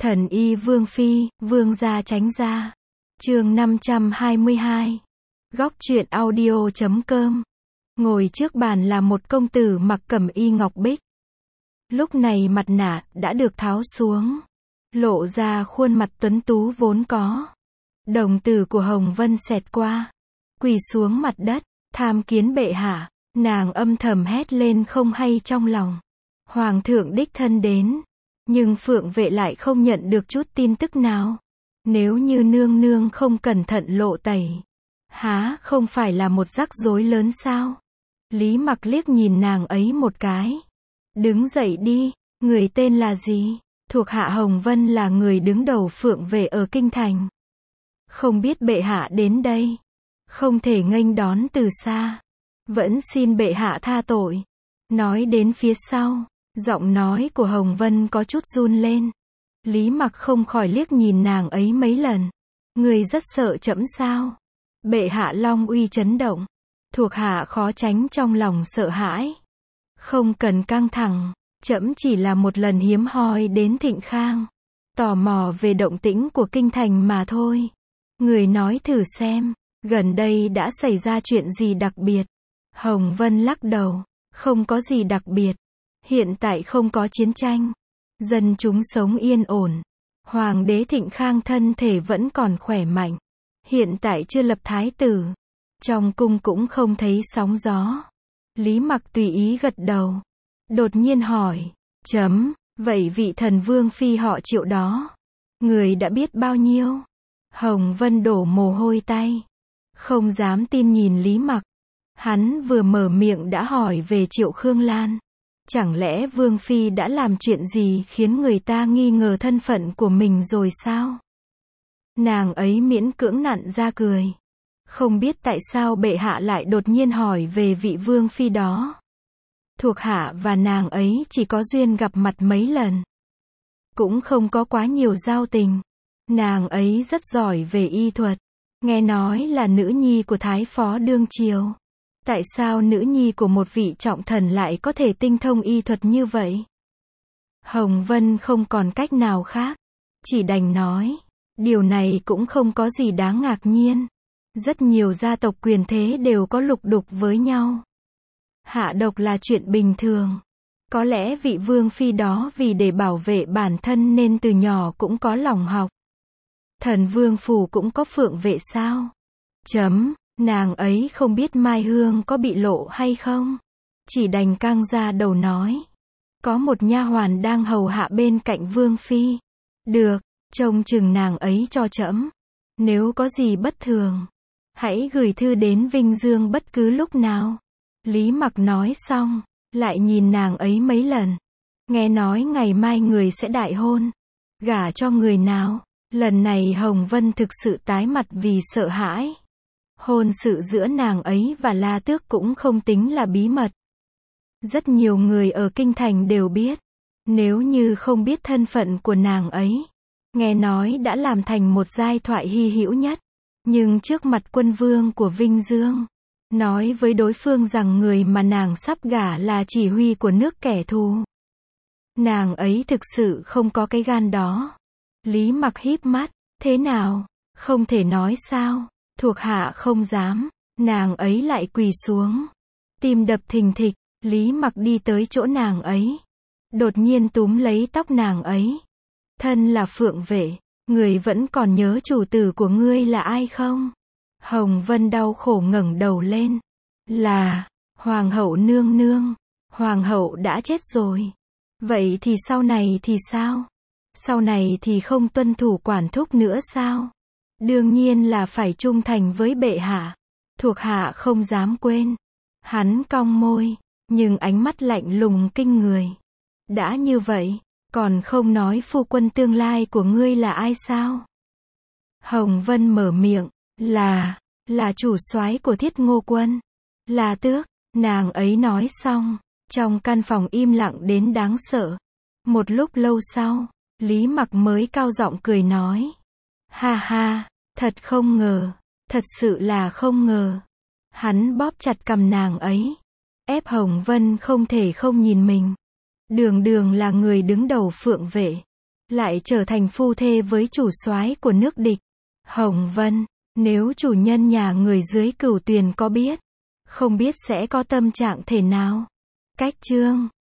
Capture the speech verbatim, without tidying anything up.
Thần y Vương Phi, Vương gia tránh ra. Chương năm trăm hai mươi hai. Góc truyện audio chấm com. Ngồi trước bàn là một công tử mặc cẩm y ngọc bích. Lúc này mặt nạ đã được tháo xuống, lộ ra khuôn mặt tuấn tú vốn có. Đồng tử của Hồng Vân xẹt qua, quỳ xuống mặt đất, tham kiến bệ hạ. Nàng âm thầm hét lên không hay trong lòng. Hoàng thượng đích thân đến, nhưng Phượng vệ lại không nhận được chút tin tức nào. Nếu như nương nương không cẩn thận lộ tẩy, há không phải là một rắc rối lớn sao? Lý Mặc liếc nhìn nàng ấy một cái. Đứng dậy đi, người tên là gì? Thuộc hạ Hồng Vân là người đứng đầu Phượng vệ ở kinh thành. Không biết bệ hạ đến đây, không thể nghênh đón từ xa. Vẫn xin bệ hạ tha tội. Nói đến phía sau, giọng nói của Hồng Vân có chút run lên. Lý Mặc không khỏi liếc nhìn nàng ấy mấy lần. Người rất sợ trẫm sao? Bệ hạ long uy chấn động. Thuộc hạ khó tránh trong lòng sợ hãi. Không cần căng thẳng, trẫm chỉ là một lần hiếm hoi đến Thịnh Khang, tò mò về động tĩnh của kinh thành mà thôi. Người nói thử xem, gần đây đã xảy ra chuyện gì đặc biệt? Hồng Vân lắc đầu, không có gì đặc biệt. Hiện tại không có chiến tranh, dân chúng sống yên ổn. Hoàng đế Thịnh Khang thân thể vẫn còn khỏe mạnh. Hiện tại chưa lập thái tử, trong cung cũng không thấy sóng gió. Lý Mặc tùy ý gật đầu, đột nhiên hỏi, chấm, vậy vị thần vương phi họ Triệu đó, người đã biết bao nhiêu? Hồng Vân đổ mồ hôi tay, không dám tin nhìn Lý Mặc. Hắn vừa mở miệng đã hỏi về Triệu Khương Lan. Chẳng lẽ Vương Phi đã làm chuyện gì khiến người ta nghi ngờ thân phận của mình rồi sao? Nàng ấy miễn cưỡng nặn ra cười. Không biết tại sao bệ hạ lại đột nhiên hỏi về vị Vương Phi đó. Thuộc hạ và nàng ấy chỉ có duyên gặp mặt mấy lần, cũng không có quá nhiều giao tình. Nàng ấy rất giỏi về y thuật, nghe nói là nữ nhi của Thái Phó đương triều. Tại sao nữ nhi của một vị trọng thần lại có thể tinh thông y thuật như vậy? Hồng Vân không còn cách nào khác, chỉ đành nói, điều này cũng không có gì đáng ngạc nhiên. Rất nhiều gia tộc quyền thế đều có lục đục với nhau. Hạ độc là chuyện bình thường. Có lẽ vị Vương Phi đó vì để bảo vệ bản thân nên từ nhỏ cũng có lòng học. Thần Vương phủ cũng có phượng vệ sao? Chấm. Nàng ấy không biết Mai Hương có bị lộ hay không, chỉ đành căng ra đầu nói, có một nha hoàn đang hầu hạ bên cạnh Vương Phi. Được, trông chừng nàng ấy cho trẫm. Nếu có gì bất thường, hãy gửi thư đến Vinh Dương bất cứ lúc nào. Lý Mặc nói xong, lại nhìn nàng ấy mấy lần. Nghe nói ngày mai người sẽ đại hôn, gả cho người nào? Lần này Hồng Vân thực sự tái mặt vì sợ hãi. Hôn sự giữa nàng ấy và La Tước cũng không tính là bí mật. Rất nhiều người ở kinh thành đều biết. Nếu như không biết thân phận của nàng ấy, nghe nói đã làm thành một giai thoại hy hữu nhất. Nhưng trước mặt quân vương của Vinh Dương, nói với đối phương rằng người mà nàng sắp gả là chỉ huy của nước kẻ thù. Nàng ấy thực sự không có cái gan đó. Lý Mặc híp mắt, thế nào? Không thể nói sao? Thuộc hạ không dám. Nàng ấy lại quỳ xuống, tim đập thình thịch. Lý Mặc đi tới chỗ nàng ấy, đột nhiên túm lấy tóc nàng ấy. Thân là Phượng vệ, người vẫn còn nhớ chủ tử của ngươi là ai không? Hồng Vân đau khổ ngẩng đầu lên. Là Hoàng hậu nương nương. Hoàng hậu đã chết rồi. Vậy thì sau này thì sao? Sau này thì không tuân thủ quản thúc nữa sao? Đương nhiên là phải trung thành với bệ hạ. Thuộc hạ không dám quên. Hắn cong môi, nhưng ánh mắt lạnh lùng kinh người. Đã như vậy, còn không nói phu quân tương lai của ngươi là ai sao? Hồng Vân mở miệng, là, là chủ soái của Thiết Ngô quân. Là Tước. Nàng ấy nói xong, trong căn phòng im lặng đến đáng sợ. Một lúc lâu sau, Lý Mặc mới cao giọng cười nói. Ha ha, thật không ngờ, thật sự là không ngờ. Hắn bóp chặt cằm nàng ấy, ép Hồng Vân không thể không nhìn mình. Đường đường là người đứng đầu Phượng vệ, lại trở thành phu thê với chủ soái của nước địch. Hồng Vân, nếu chủ nhân nhà người dưới Cửu Tuyền có biết, không biết sẽ có tâm trạng thế nào. Cách chương